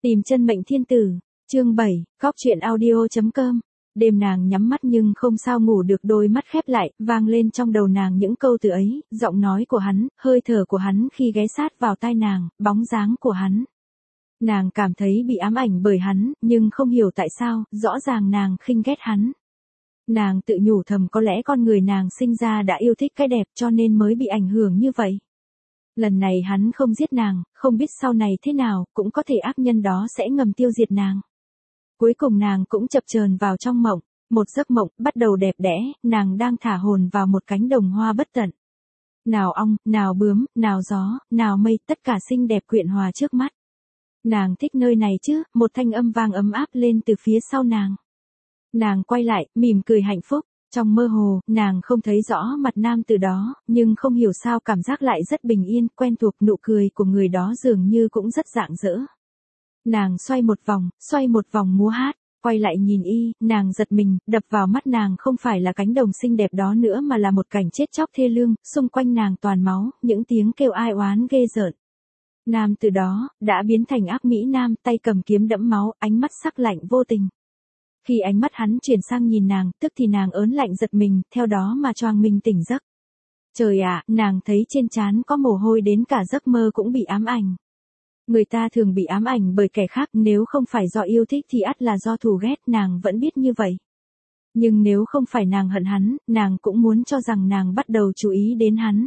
Tìm chân mệnh thiên tử, chương 7, Cóc truyện audio.com. Đêm nàng nhắm mắt nhưng không sao ngủ được, đôi mắt khép lại, vang lên trong đầu nàng những câu từ ấy, giọng nói của hắn, hơi thở của hắn khi ghé sát vào tai nàng, bóng dáng của hắn. Nàng cảm thấy bị ám ảnh bởi hắn, nhưng không hiểu tại sao, rõ ràng nàng khinh ghét hắn. Nàng tự nhủ thầm có lẽ con người nàng sinh ra đã yêu thích cái đẹp cho nên mới bị ảnh hưởng như vậy. Lần này hắn không giết nàng, không biết sau này thế nào, cũng có thể ác nhân đó sẽ ngầm tiêu diệt nàng. Cuối cùng nàng cũng chập chờn vào trong mộng, một giấc mộng bắt đầu đẹp đẽ, nàng đang thả hồn vào một cánh đồng hoa bất tận. Nào ong, nào bướm, nào gió, nào mây, tất cả xinh đẹp quyện hòa trước mắt. Nàng thích nơi này chứ, một thanh âm vang ấm áp lên từ phía sau nàng. Nàng quay lại, mỉm cười hạnh phúc. Trong mơ hồ, nàng không thấy rõ mặt nam từ đó, nhưng không hiểu sao cảm giác lại rất bình yên, quen thuộc, nụ cười của người đó dường như cũng rất rạng rỡ. Nàng xoay một vòng múa hát, quay lại nhìn y, nàng giật mình, đập vào mắt nàng không phải là cánh đồng xinh đẹp đó nữa mà là một cảnh chết chóc thê lương, xung quanh nàng toàn máu, những tiếng kêu ai oán ghê rợn. Nam từ đó, đã biến thành ác mỹ nam, tay cầm kiếm đẫm máu, ánh mắt sắc lạnh vô tình. Khi ánh mắt hắn chuyển sang nhìn nàng, tức thì nàng ớn lạnh giật mình, theo đó mà choàng mình tỉnh giấc. Trời ạ, nàng thấy trên trán có mồ hôi đến cả giấc mơ cũng bị ám ảnh. Người ta thường bị ám ảnh bởi kẻ khác, nếu không phải do yêu thích thì ắt là do thù ghét, nàng vẫn biết như vậy. Nhưng nếu không phải nàng hận hắn, nàng cũng muốn cho rằng nàng bắt đầu chú ý đến hắn.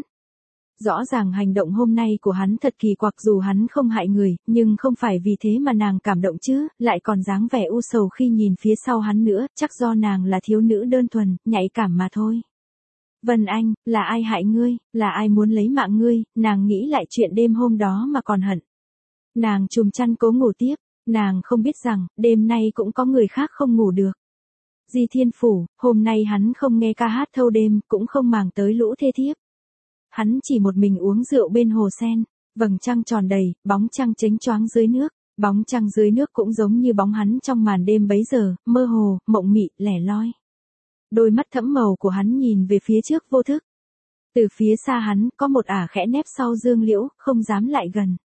Rõ ràng hành động hôm nay của hắn thật kỳ quặc, dù hắn không hại người, nhưng không phải vì thế mà nàng cảm động chứ, lại còn dáng vẻ u sầu khi nhìn phía sau hắn nữa, chắc do nàng là thiếu nữ đơn thuần, nhạy cảm mà thôi. Vân Anh, là ai hại ngươi, là ai muốn lấy mạng ngươi, nàng nghĩ lại chuyện đêm hôm đó mà còn hận. Nàng chùm chăn cố ngủ tiếp, nàng không biết rằng, đêm nay cũng có người khác không ngủ được. Di Thiên Phủ, hôm nay hắn không nghe ca hát thâu đêm, cũng không màng tới lũ thê thiếp. Hắn chỉ một mình uống rượu bên hồ sen, vầng trăng tròn đầy, bóng trăng chênh choáng dưới nước, bóng trăng dưới nước cũng giống như bóng hắn trong màn đêm bấy giờ, mơ hồ, mộng mị, lẻ loi. Đôi mắt thẫm màu của hắn nhìn về phía trước vô thức. Từ phía xa hắn, có một ả khẽ nép sau dương liễu, không dám lại gần.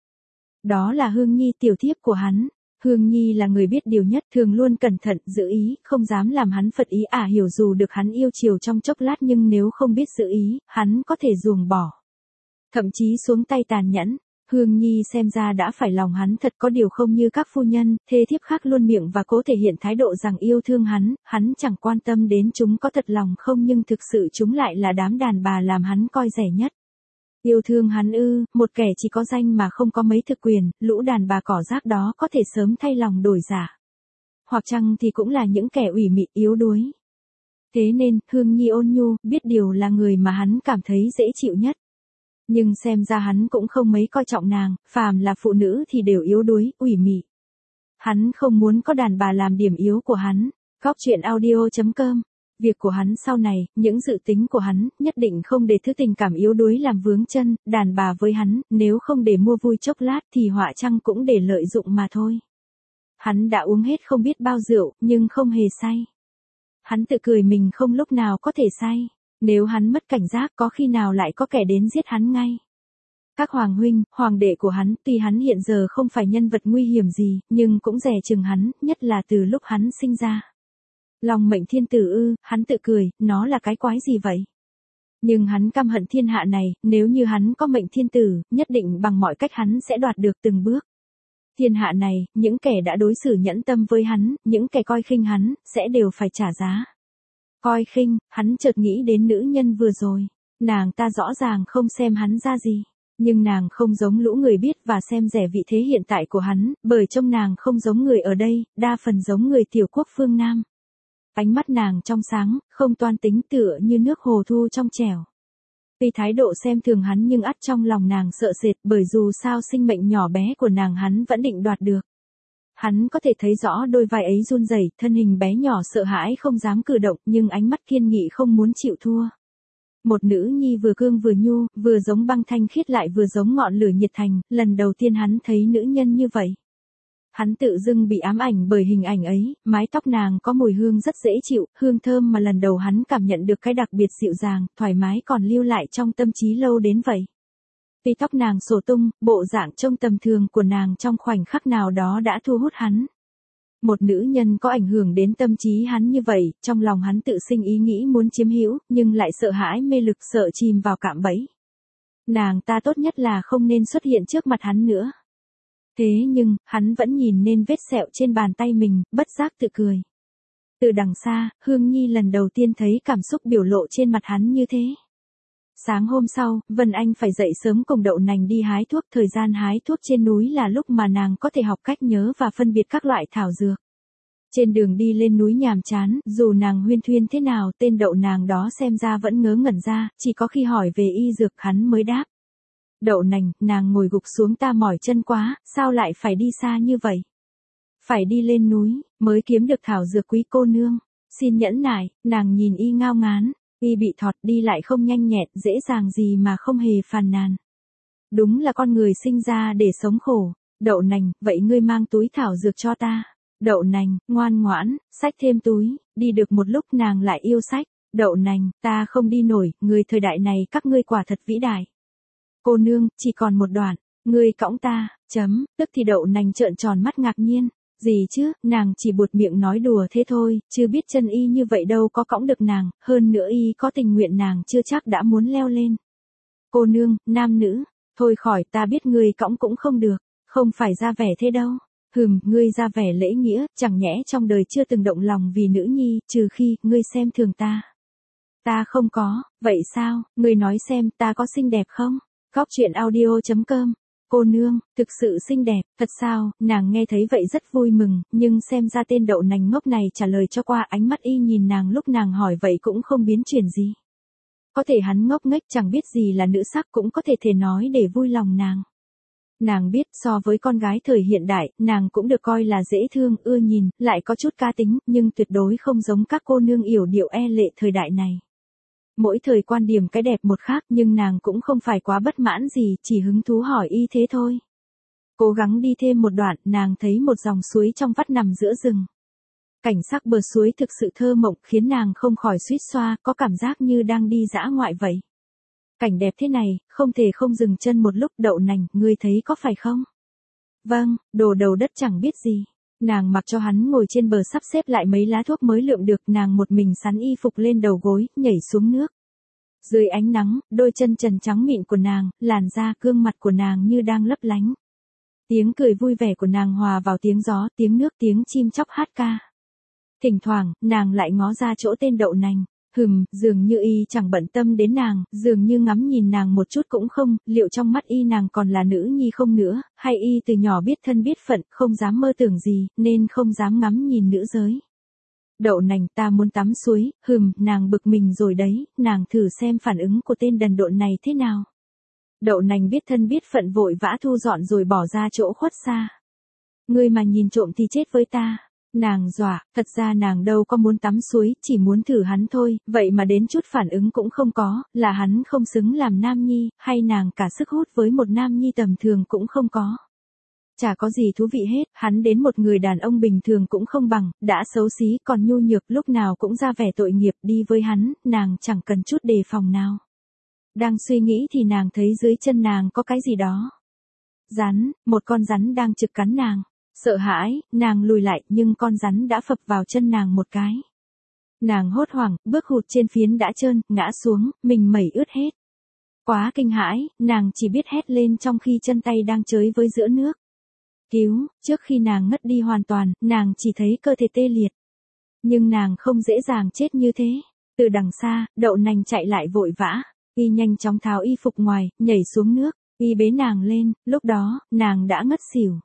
Đó là Hương Nhi, tiểu thiếp của hắn. Hương Nhi là người biết điều nhất, thường luôn cẩn thận, giữ ý, không dám làm hắn phật ý. Hiểu dù được hắn yêu chiều trong chốc lát nhưng nếu không biết giữ ý, hắn có thể ruồng bỏ. Thậm chí xuống tay tàn nhẫn. Hương Nhi xem ra đã phải lòng hắn thật, có điều không như các phu nhân, thê thiếp khác luôn miệng và cố thể hiện thái độ rằng yêu thương hắn chẳng quan tâm đến chúng có thật lòng không, nhưng thực sự chúng lại là đám đàn bà làm hắn coi rẻ nhất. Yêu thương hắn ư, một kẻ chỉ có danh mà không có mấy thực quyền, lũ đàn bà cỏ rác đó có thể sớm thay lòng đổi dạ. Hoặc chăng thì cũng là những kẻ ủy mị yếu đuối. Thế nên, Hương Nhi ôn nhu, biết điều là người mà hắn cảm thấy dễ chịu nhất. Nhưng xem ra hắn cũng không mấy coi trọng nàng, phàm là phụ nữ thì đều yếu đuối, ủy mị. Hắn không muốn có đàn bà làm điểm yếu của hắn. Cóc truyện audio.com. Việc của hắn sau này, những dự tính của hắn, nhất định không để thứ tình cảm yếu đuối làm vướng chân, đàn bà với hắn, nếu không để mua vui chốc lát thì họa chăng cũng để lợi dụng mà thôi. Hắn đã uống hết không biết bao rượu, nhưng không hề say. Hắn tự cười mình không lúc nào có thể say. Nếu hắn mất cảnh giác có khi nào lại có kẻ đến giết hắn ngay. Các hoàng huynh, hoàng đệ của hắn, tuy hắn hiện giờ không phải nhân vật nguy hiểm gì, nhưng cũng dè chừng hắn, nhất là từ lúc hắn sinh ra. Lòng mệnh thiên tử ư, hắn tự cười, nó là cái quái gì vậy? Nhưng hắn căm hận thiên hạ này, nếu như hắn có mệnh thiên tử, nhất định bằng mọi cách hắn sẽ đoạt được từng bước. Thiên hạ này, những kẻ đã đối xử nhẫn tâm với hắn, những kẻ coi khinh hắn, sẽ đều phải trả giá. Coi khinh, hắn chợt nghĩ đến nữ nhân vừa rồi. Nàng ta rõ ràng không xem hắn ra gì. Nhưng nàng không giống lũ người biết và xem rẻ vị thế hiện tại của hắn, bởi trông nàng không giống người ở đây, đa phần giống người tiểu quốc phương Nam. Ánh mắt nàng trong sáng, không toan tính, tựa như nước hồ thu trong trẻo. Tuy thái độ xem thường hắn nhưng ắt trong lòng nàng sợ sệt, bởi dù sao sinh mệnh nhỏ bé của nàng hắn vẫn định đoạt được. Hắn có thể thấy rõ đôi vai ấy run rẩy, thân hình bé nhỏ sợ hãi không dám cử động, nhưng ánh mắt kiên nghị không muốn chịu thua. Một nữ nhi vừa cương vừa nhu, vừa giống băng thanh khiết lại vừa giống ngọn lửa nhiệt thành, lần đầu tiên hắn thấy nữ nhân như vậy. Hắn tự dưng bị ám ảnh bởi hình ảnh ấy, mái tóc nàng có mùi hương rất dễ chịu, hương thơm mà lần đầu hắn cảm nhận được cái đặc biệt dịu dàng, thoải mái còn lưu lại trong tâm trí lâu đến vậy. Tuy tóc nàng xổ tung, bộ dạng trông tầm thường của nàng trong khoảnh khắc nào đó đã thu hút hắn. Một nữ nhân có ảnh hưởng đến tâm trí hắn như vậy, trong lòng hắn tự sinh ý nghĩ muốn chiếm hữu, nhưng lại sợ hãi mê lực, sợ chìm vào cạm bẫy. Nàng ta tốt nhất là không nên xuất hiện trước mặt hắn nữa. Thế nhưng, hắn vẫn nhìn nên vết sẹo trên bàn tay mình, bất giác tự cười. Từ đằng xa, Hương Nhi lần đầu tiên thấy cảm xúc biểu lộ trên mặt hắn như thế. Sáng hôm sau, Vân Anh phải dậy sớm cùng Đậu Nành đi hái thuốc. Thời gian hái thuốc trên núi là lúc mà nàng có thể học cách nhớ và phân biệt các loại thảo dược. Trên đường đi lên núi nhàm chán, dù nàng huyên thuyên thế nào, tên Đậu Nàng đó xem ra vẫn ngớ ngẩn ra, chỉ có khi hỏi về y dược hắn mới đáp. Đậu Nành, nàng ngồi gục xuống, ta mỏi chân quá, sao lại phải đi xa như vậy? Phải đi lên núi, mới kiếm được thảo dược quý cô nương. Xin nhẫn nại, nàng nhìn y ngao ngán. Y bị thọt đi lại không nhanh nhẹn, dễ dàng gì mà không hề phàn nàn. Đúng là con người sinh ra để sống khổ. Đậu Nành, vậy ngươi mang túi thảo dược cho ta. Đậu Nành, ngoan ngoãn, xách thêm túi, đi được một lúc nàng lại yêu sách. Đậu Nành, ta không đi nổi, người thời đại này các ngươi quả thật vĩ đại. Cô nương, chỉ còn một đoạn, ngươi cõng ta, tức thì Đậu Nành trợn tròn mắt ngạc nhiên. Gì chứ, nàng chỉ buột miệng nói đùa thế thôi, chưa biết chân y như vậy đâu có cõng được nàng, hơn nữa y có tình nguyện nàng chưa chắc đã muốn leo lên. Cô nương, nam nữ, thôi khỏi, ta biết ngươi cõng cũng không được, không phải ra vẻ thế đâu. Ngươi ra vẻ lễ nghĩa, chẳng nhẽ trong đời chưa từng động lòng vì nữ nhi, trừ khi, ngươi xem thường ta. Ta không có, vậy sao, ngươi nói xem ta có xinh đẹp không? Góc truyện audio.com. Cô nương, thực sự xinh đẹp, thật sao? Nàng nghe thấy vậy rất vui mừng, nhưng xem ra tên Đậu Nành ngốc này trả lời cho qua, ánh mắt y nhìn nàng lúc nàng hỏi vậy cũng không biến chuyển gì. Có thể hắn ngốc nghếch chẳng biết gì là nữ sắc, cũng có thể nói để vui lòng nàng. Nàng biết so với con gái thời hiện đại, nàng cũng được coi là dễ thương, ưa nhìn, lại có chút cá tính, nhưng tuyệt đối không giống các cô nương yểu điệu e lệ thời đại này. Mỗi thời quan điểm cái đẹp một khác, nhưng nàng cũng không phải quá bất mãn gì, chỉ hứng thú hỏi y thế thôi. Cố gắng đi thêm một đoạn, nàng thấy một dòng suối trong vắt nằm giữa rừng. Cảnh sắc bờ suối thực sự thơ mộng, khiến nàng không khỏi suýt xoa, có cảm giác như đang đi dã ngoại vậy. Cảnh đẹp thế này, không thể không dừng chân một lúc. Đậu Nành, ngươi thấy có phải không? Vâng, đồ đầu đất chẳng biết gì. Nàng mặc cho hắn ngồi trên bờ sắp xếp lại mấy lá thuốc mới lượm được, nàng một mình sắn y phục lên đầu gối, nhảy xuống nước. Dưới ánh nắng, đôi chân trần trắng mịn của nàng, làn da, gương mặt của nàng như đang lấp lánh. Tiếng cười vui vẻ của nàng hòa vào tiếng gió, tiếng nước, tiếng chim chóc hát ca. Thỉnh thoảng, nàng lại ngó ra chỗ tên Đậu Nành. Dường như y chẳng bận tâm đến nàng, dường như ngắm nhìn nàng một chút cũng không, liệu trong mắt y nàng còn là nữ nhi không nữa, hay y từ nhỏ biết thân biết phận, không dám mơ tưởng gì, nên không dám ngắm nhìn nữ giới. Đậu Nành, ta muốn tắm suối. Nàng bực mình rồi đấy, nàng thử xem phản ứng của tên đần độn này thế nào. Đậu Nành biết thân biết phận vội vã thu dọn rồi bỏ ra chỗ khuất xa. Ngươi mà nhìn trộm thì chết với ta. Nàng dọa, thật ra nàng đâu có muốn tắm suối, chỉ muốn thử hắn thôi, vậy mà đến chút phản ứng cũng không có, là hắn không xứng làm nam nhi, hay nàng cả sức hút với một nam nhi tầm thường cũng không có. Chả có gì thú vị hết, hắn đến một người đàn ông bình thường cũng không bằng, đã xấu xí còn nhu nhược, lúc nào cũng ra vẻ tội nghiệp, đi với hắn, nàng chẳng cần chút đề phòng nào. Đang suy nghĩ thì nàng thấy dưới chân nàng có cái gì đó. Rắn, một con rắn đang trực cắn nàng. Sợ hãi, nàng lùi lại, nhưng con rắn đã phập vào chân nàng một cái. Nàng hốt hoảng, bước hụt trên phiến đã trơn, ngã xuống, mình mẩy ướt hết. Quá kinh hãi, nàng chỉ biết hét lên trong khi chân tay đang chới với giữa nước. Cứu, trước khi nàng ngất đi hoàn toàn, nàng chỉ thấy cơ thể tê liệt. Nhưng nàng không dễ dàng chết như thế. Từ đằng xa, Đậu Nành chạy lại vội vã. Y nhanh chóng tháo y phục ngoài, nhảy xuống nước. Y bế nàng lên, lúc đó, nàng đã ngất xỉu.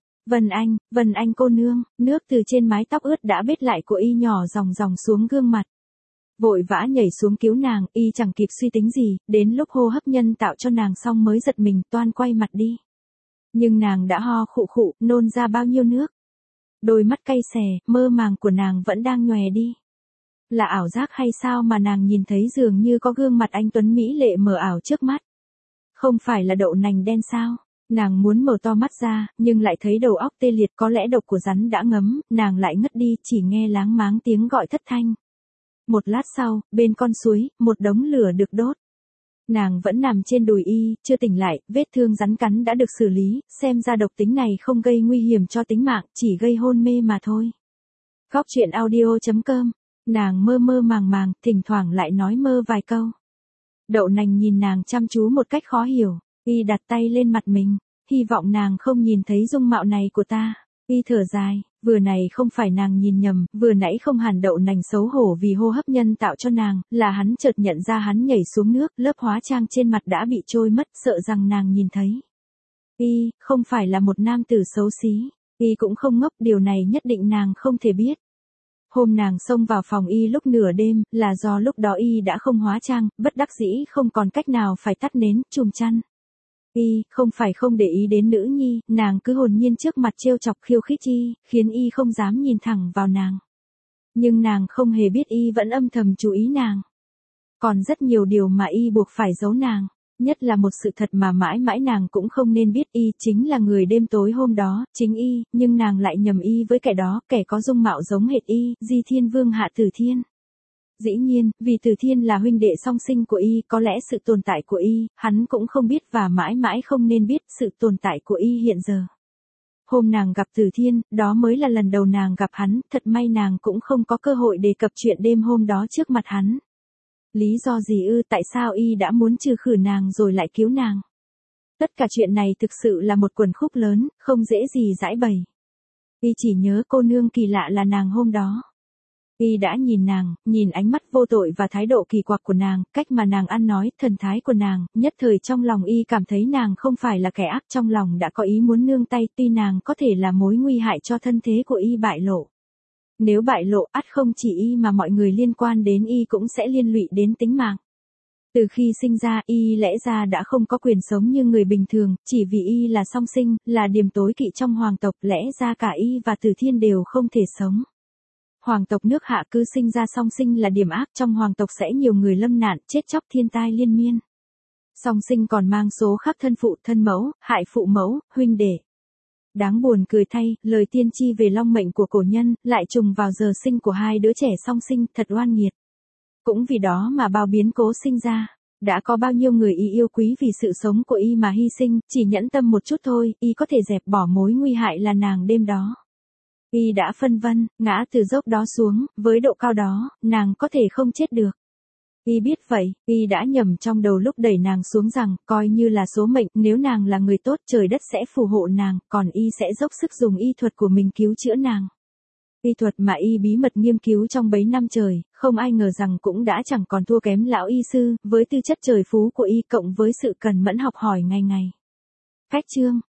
Vân Anh cô nương, nước từ trên mái tóc ướt đã bết lại của y nhỏ dòng dòng xuống gương mặt. Vội vã nhảy xuống cứu nàng, y chẳng kịp suy tính gì, đến lúc hô hấp nhân tạo cho nàng xong mới giật mình toan quay mặt đi. Nhưng nàng đã ho khụ khụ, nôn ra bao nhiêu nước. Đôi mắt cay xè, mơ màng của nàng vẫn đang nhòe đi. Là ảo giác hay sao mà nàng nhìn thấy dường như có gương mặt anh tuấn mỹ lệ mờ ảo trước mắt. Không phải là Đậu Nành đen sao? Nàng muốn mở to mắt ra, nhưng lại thấy đầu óc tê liệt, có lẽ độc của rắn đã ngấm, nàng lại ngất đi, chỉ nghe láng máng tiếng gọi thất thanh. Một lát sau, bên con suối, một đống lửa được đốt. Nàng vẫn nằm trên đùi y, chưa tỉnh lại, vết thương rắn cắn đã được xử lý, xem ra độc tính này không gây nguy hiểm cho tính mạng, chỉ gây hôn mê mà thôi. Góc truyện audio.com, nàng mơ mơ màng màng, thỉnh thoảng lại nói mơ vài câu. Đậu nành nhìn nàng chăm chú một cách khó hiểu, y đặt tay lên mặt mình, hy vọng nàng không nhìn thấy dung mạo này của ta. Y thở dài, vừa này không phải nàng nhìn nhầm, vừa nãy không hẳn. Đậu nành xấu hổ vì hô hấp nhân tạo cho nàng, là hắn chợt nhận ra hắn nhảy xuống nước, lớp hóa trang trên mặt đã bị trôi mất, sợ rằng nàng nhìn thấy. Y, không phải là một nam tử xấu xí, y cũng không ngốc, điều này nhất định nàng không thể biết. Hôm nàng xông vào phòng y lúc nửa đêm, là do lúc đó y đã không hóa trang, bất đắc dĩ không còn cách nào phải tắt nến, chùm chăn. Y, không phải không để ý đến nữ nhi, nàng cứ hồn nhiên trước mặt trêu chọc khiêu khích y, khiến y không dám nhìn thẳng vào nàng. Nhưng nàng không hề biết y vẫn âm thầm chú ý nàng. Còn rất nhiều điều mà y buộc phải giấu nàng, nhất là một sự thật mà mãi mãi nàng cũng không nên biết, y chính là người đêm tối hôm đó, chính y, nhưng nàng lại nhầm y với kẻ đó, kẻ có dung mạo giống hệt y, Di Thiên Vương Hạ Tử Thiên. Dĩ nhiên, vì Tử Thiên là huynh đệ song sinh của y, có lẽ sự tồn tại của y, hắn cũng không biết và mãi mãi không nên biết sự tồn tại của y hiện giờ. Hôm nàng gặp Tử Thiên, đó mới là lần đầu nàng gặp hắn, thật may nàng cũng không có cơ hội đề cập chuyện đêm hôm đó trước mặt hắn. Lý do gì ư, tại sao y đã muốn trừ khử nàng rồi lại cứu nàng? Tất cả chuyện này thực sự là một quần khúc lớn, không dễ gì giải bày. Y chỉ nhớ cô nương kỳ lạ là nàng hôm đó. Y đã nhìn nàng, nhìn ánh mắt vô tội và thái độ kỳ quặc của nàng, cách mà nàng ăn nói, thần thái của nàng, nhất thời trong lòng y cảm thấy nàng không phải là kẻ ác, trong lòng đã có ý muốn nương tay, tuy nàng có thể là mối nguy hại cho thân thế của y bại lộ. Nếu bại lộ, ắt không chỉ y mà mọi người liên quan đến y cũng sẽ liên lụy đến tính mạng. Từ khi sinh ra, y lẽ ra đã không có quyền sống như người bình thường, chỉ vì y là song sinh, là điểm tối kỵ trong hoàng tộc, lẽ ra cả y và Tử Thiên đều không thể sống. Hoàng tộc nước Hạ cứ sinh ra song sinh là điểm ác, trong hoàng tộc sẽ nhiều người lâm nạn, chết chóc thiên tai liên miên. Song sinh còn mang số khắc thân phụ, thân mẫu, hại phụ mẫu, huynh đệ. Đáng buồn cười thay, lời tiên tri về long mệnh của cổ nhân, lại trùng vào giờ sinh của hai đứa trẻ song sinh, thật oan nghiệt. Cũng vì đó mà bao biến cố sinh ra. Đã có bao nhiêu người y yêu quý vì sự sống của y mà hy sinh, chỉ nhẫn tâm một chút thôi, y có thể dẹp bỏ mối nguy hại là nàng đêm đó. Y đã phân vân, ngã từ dốc đó xuống, với độ cao đó, nàng có thể không chết được. Y biết vậy, y đã nhầm trong đầu lúc đẩy nàng xuống rằng, coi như là số mệnh, nếu nàng là người tốt trời đất sẽ phù hộ nàng, còn y sẽ dốc sức dùng y thuật của mình cứu chữa nàng. Y thuật mà y bí mật nghiên cứu trong bấy năm trời, không ai ngờ rằng cũng đã chẳng còn thua kém lão y sư, với tư chất trời phú của y cộng với sự cần mẫn học hỏi ngày ngày. Khách chương.